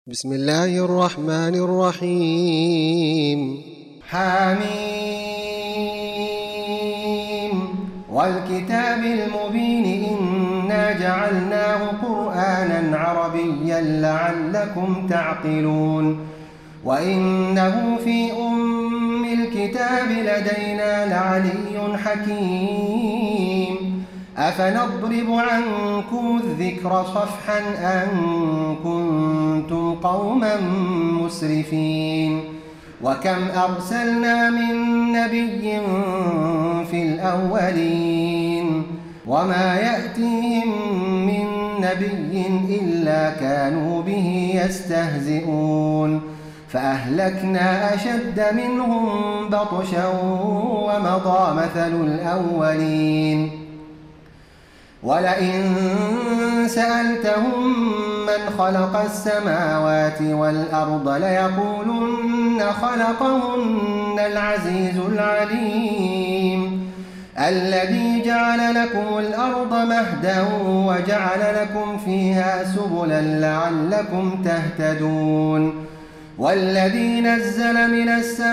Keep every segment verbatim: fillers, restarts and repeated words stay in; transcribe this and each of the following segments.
بسم الله الرحمن الرحيم. حميم والكتاب المبين إنا جعلناه قرآنا عربيا لعلكم تعقلون وإنه في أم الكتاب لدينا لعلي حكيم أفنضرب عنكم الذكر صفحا أن كنتم قوما مسرفين وكم أرسلنا من نبي في الأولين وما يأتيهم من نبي إلا كانوا به يستهزئون فأهلكنا أشد منهم بطشا ومضى مثل الأولين ولئن سألتهم من خلق السماوات والأرض ليقولن خلقهن العزيز العليم الذي جعل لكم الأرض مهدا وجعل لكم فيها سبلا لعلكم تهتدون والذي نزل من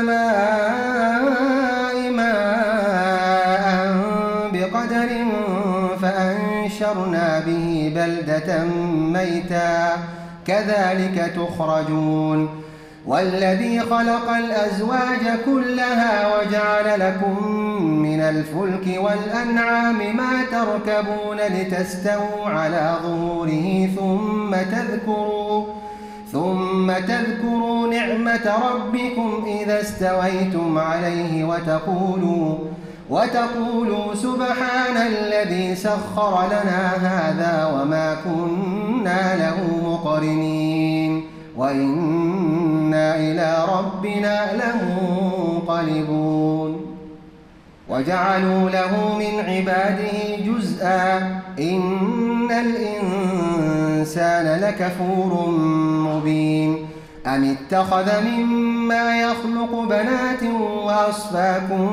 السماء ماء بقدر فأنشرنا به بلدة ميتا كذلك تخرجون والذي خلق الأزواج كلها وجعل لكم من الفلك والأنعام ما تركبون لتستووا على ظهوره ثم تذكروا ثم تذكروا نعمة ربكم إذا استويتم عليه وتقولوا وتقولوا سبحان الذي سخر لنا هذا وما كنا له مقرنين وإنا إلى ربنا لمنقلبون وجعلوا له من عباده جزءا إن الإنسان لكفور مبين أم اتخذ مما يخلق بنات وأصفاكم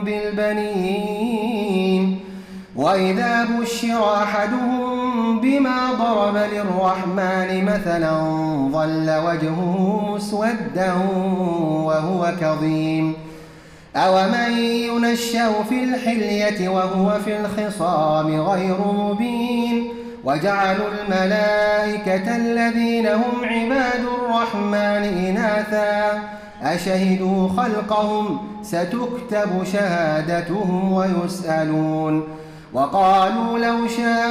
بالبنين وإذا بشر أحدهم بما ضرب للرحمن مثلا ظل وجهه مسودا وهو كظيم أومن ينشأ في الحلية وهو في الخصام غير مبين وجعلوا الملائكة الذين هم عباد الرحمن إناثا أشهدوا خلقهم ستكتب شهادتهم ويسألون وقالوا لو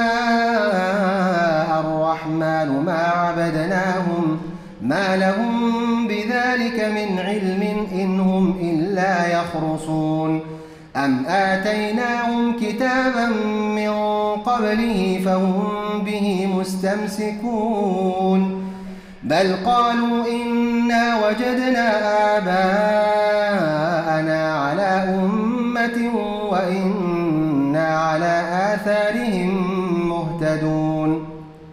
شاء الرحمن ما عبدناهم ما لهم بذلك من علم إن هم إلا يخرصون أم آتيناهم كتابا من قبله فهم به مستمسكون بل قالوا إنا وجدنا آباءنا على أمة وإنا على آثارهم مهتدون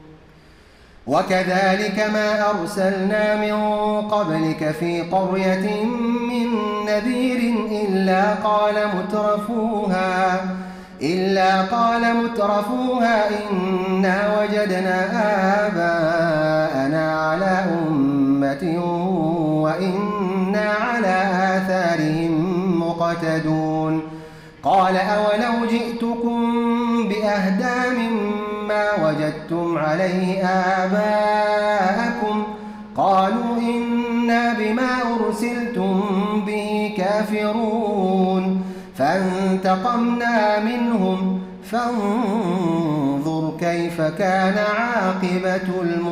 وكذلك ما أرسلنا من قبلك في قرية من نذير إلا قال مترفوها إلا قال مترفوها إنا وجدنا آباءنا على أمة وإنا على آثارهم مقتدون قال أولو جئتكم بأهدى مما وجدتم عليه آباءكم قالوا إنا بما أرسلتم به كافرون فانتقمنا منهم فانظر كيف كان عاقبة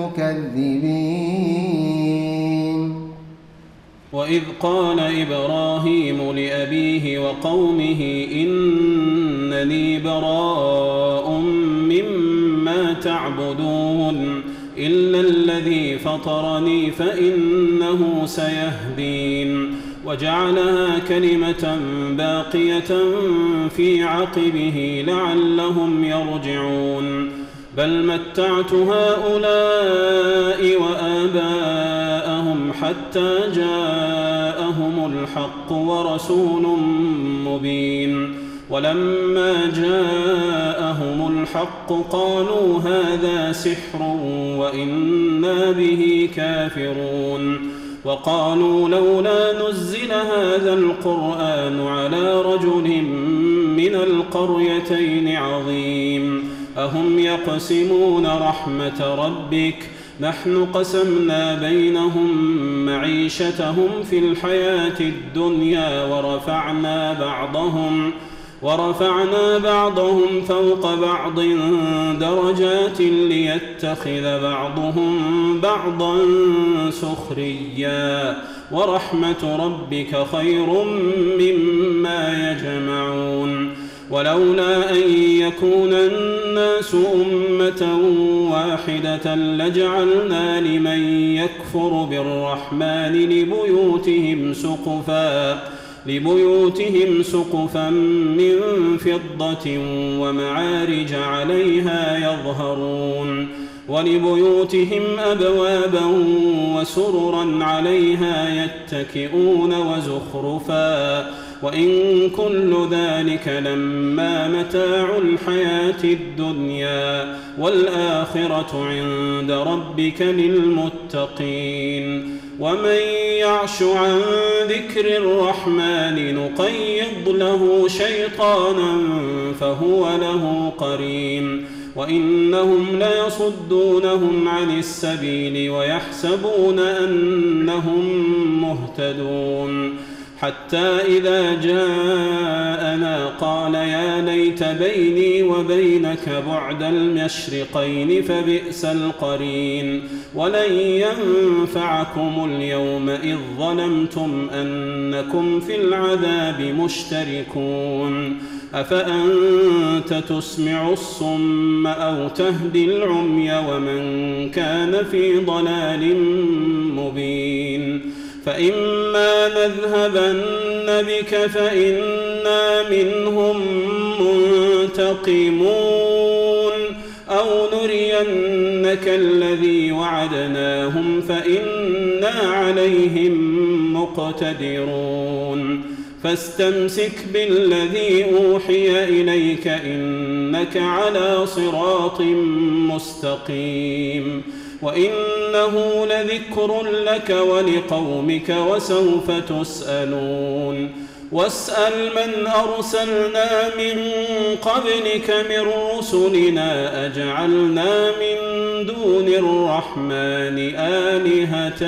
المكذبين وإذ قال إبراهيم لأبيه وقومه إنني براء مما تعبدون إلا الذي فطرني فإنه سيهدين وجعلها كلمة باقية في عقبه لعلهم يرجعون بل متعت هؤلاء وآباءهم حتى جاءهم الحق ورسول مبين ولما جاءهم الحق قالوا هذا سحر وإنا به كافرون وقالوا لولا نزل هذا القرآن على رجل من القريتين عظيم أهم يقسمون رحمة ربك نحن قسمنا بينهم معيشتهم في الحياة الدنيا ورفعنا بعضهم ورفعنا بعضهم فوق بعض درجات ليتخذ بعضهم بعضا سخريا ورحمة ربك خير مما يجمعون ولولا أن يكون الناس أمة واحدة لجعلنا لمن يكفر بالرحمن لبيوتهم سقفا لبيوتهم سقفا من فضة ومعارج عليها يظهرون ولبيوتهم أبوابا وسررا عليها يتكئون وزخرفا وإن كل ذلك لما متاع الحياة الدنيا والآخرة عند ربك للمتقين ومن يعش عن ذكر الرحمن نقيض له شيطانا فهو له قرين وإنهم ليصدونهم عن السبيل ويحسبون أنهم مهتدون حتى إذا جاءنا قال يا ليت بيني وبينك بعد المشرقين فبئس القرين ولن ينفعكم اليوم إذ ظلمتم أنكم في العذاب مشتركون أفأنت تسمع الصم أو تهدي العمي ومن كان في ضلال مبين فإما نذهبن بك فإنا منهم منتقمون أو نرينك الذي وعدناهم فإنا عليهم مقتدرون فاستمسك بالذي أوحي إليك إنك على صراط مستقيم وإنه لذكر لك ولقومك وسوف تسألون واسأل من أرسلنا من قبلك من رسلنا أجعلنا من دون الرحمن آلهة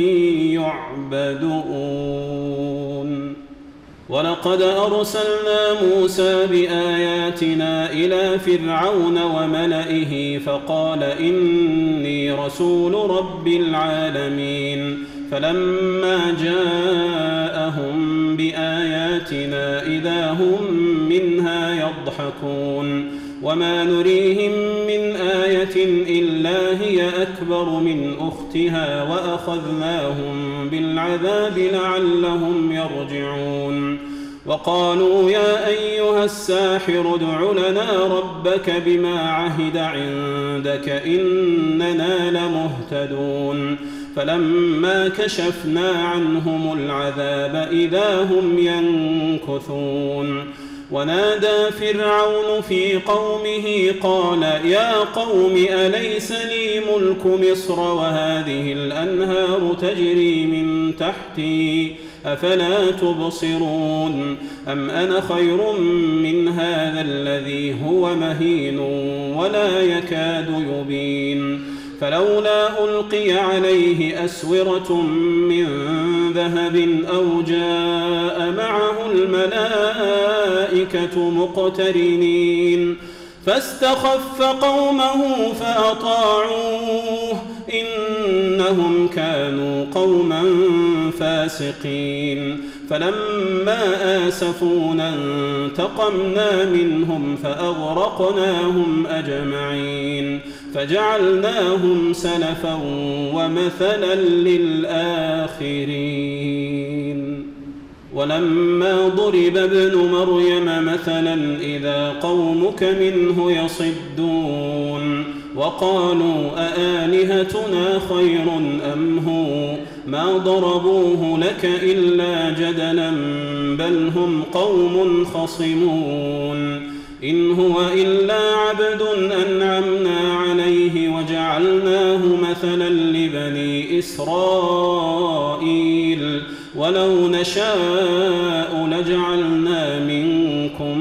يعبدون ولقد أرسلنا موسى بآياتنا إلى فرعون وملئه فقال إني رسول رب العالمين فلما جاءهم بآياتنا إذا هم منها يضحكون وما نريهم من آية إلا هي أكبر من أختها وأخذناهم بالعذاب لعلهم يرجعون وقالوا يا أيها الساحر ادع لنا ربك بما عهد عندك إننا لمهتدون فلما كشفنا عنهم العذاب إذا هم ينكثون ونادى فرعون في قومه قال يا قوم أليس لي ملك مصر وهذه الأنهار تجري من تحتي أفلا تبصرون أم أنا خير من هذا الذي هو مهين ولا يكاد يبين فلولا ألقي عليه أسورة من ذهب أو جاء معه الملائكة مقترنين فاستخف قومه فأطاعوه إنهم كانوا قوما فاسقين فلما آسفونا انتقمنا منهم فأغرقناهم أجمعين فجعلناهم سلفا ومثلا للآخرين ولما ضرب ابن مريم مثلا إذا قومك منه يصدون وقالوا أآلهتنا خير أم هو ما ضربوه لك إلا جدلا بل هم قوم خصمون إن هو إلا عبد أنعمنا عليه وجعلناه مثلا لبني إسرائيل ولو نشاء لجعلنا منكم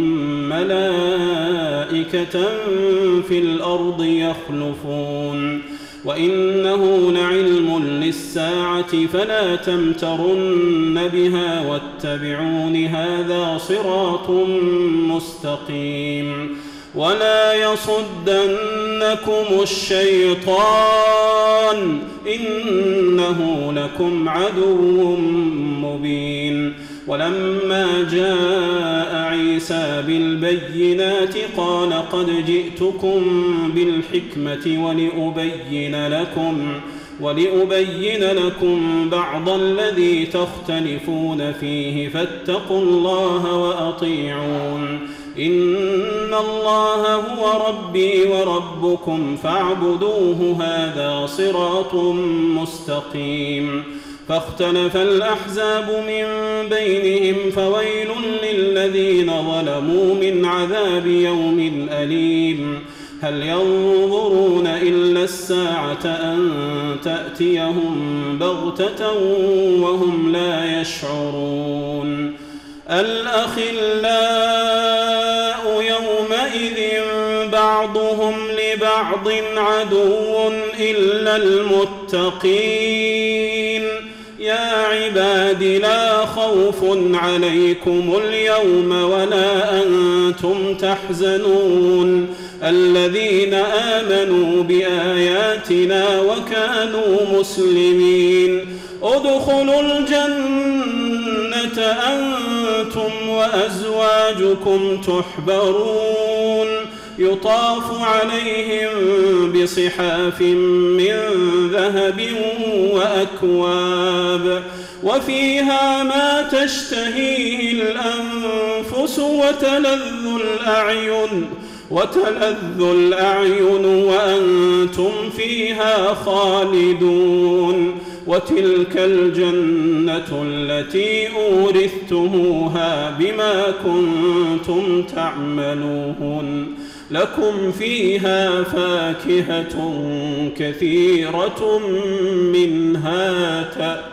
ملائكة في الأرض يخلفون وإنه لعلم للساعة فلا تمترن بها واتبعون هذا صراط مستقيم ولا يصدنكم الشيطان إنه لكم عدو مبين ولما جاء عيسى بالبينات قال قد جئتكم بالحكمة ولأبين لكم ولأبين لكم بعض الذي تختلفون فيه فاتقوا الله وأطيعون إن الله هو ربي وربكم فاعبدوه هذا صراط مستقيم فاختلف الأحزاب من بينهم فويل للذين ظلموا من عذاب يوم أليم هل ينظرون إلا الساعة أن تأتيهم بغتة وهم لا يشعرون الأخلاء يومئذ بعضهم لبعض عدو إلا المتقين يا عباد لا خوف عليكم اليوم ولا أنتم تحزنون الذين آمنوا بآياتنا وكانوا مسلمين ادخلوا الجنة أنتم وأزواجكم تحبرون يطاف عليهم بصحاف من ذهب وأكواب وفيها ما تشتهيه الأنفس وتلذ الأعين وتلذ الأعين وأنتم فيها خالدون وتلك الجنة التي أورثتموها بما كنتم تعملون لكم فيها فاكهة كثيرة منها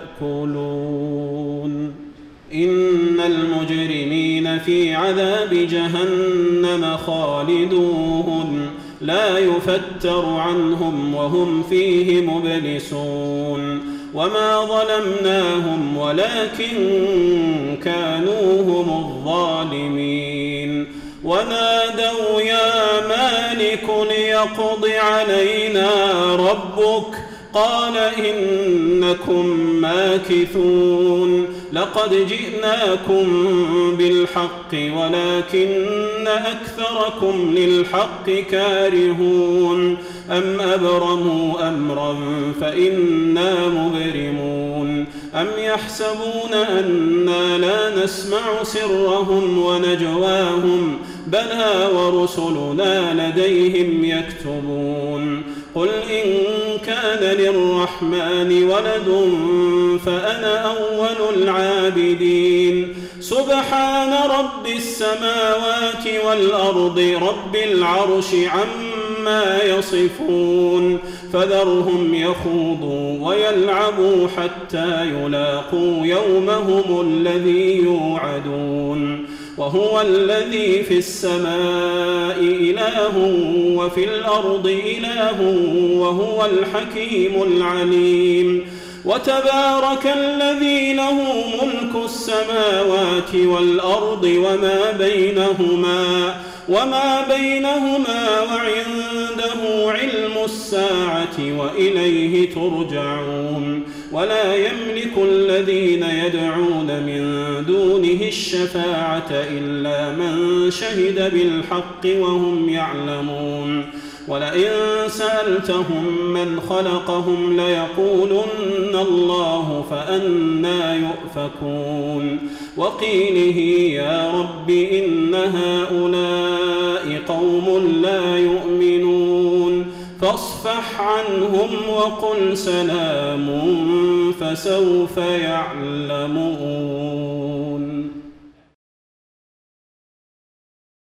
تأكلون إن المجرمين في عذاب جهنم خالدون لا يفتر عنهم وهم فيه مبلسون وما ظلمناهم ولكن كانوا هم الظالمين ونادوا يا مالك ليقض علينا ربك قال إنكم ماكثون لقد جئناكم بالحق ولكن أكثركم للحق كارهون أم أبرموا أمرا فإنا مبرمون أم يحسبون أنا لا نسمع سرهم ونجواهم بلى ورسلنا لديهم يكتبون قل إن كان للرحمن ولد فأنا أول العابدين سبحان رب السماوات والأرض رب العرش عما يصفون فذرهم يخوضوا ويلعبوا حتى يلاقوا يومهم الذي يوعدون وهو الذي في السماء إله وفي الأرض إله وهو الحكيم العليم وتبارك الذي له ملك السماوات والأرض وما بينهما وما بينهما وعنده علم الساعة وإليه ترجعون ولا يملك الذين يدعون من دونه الشفاعة إلا من شهد بالحق وهم يعلمون ولئن سألتهم من خلقهم ليقولن الله فأنى يؤفكون وقيله يا رب إن هؤلاء قوم لا يؤمنون فاصفح عنهم وقل سلام فسوف يعلمون.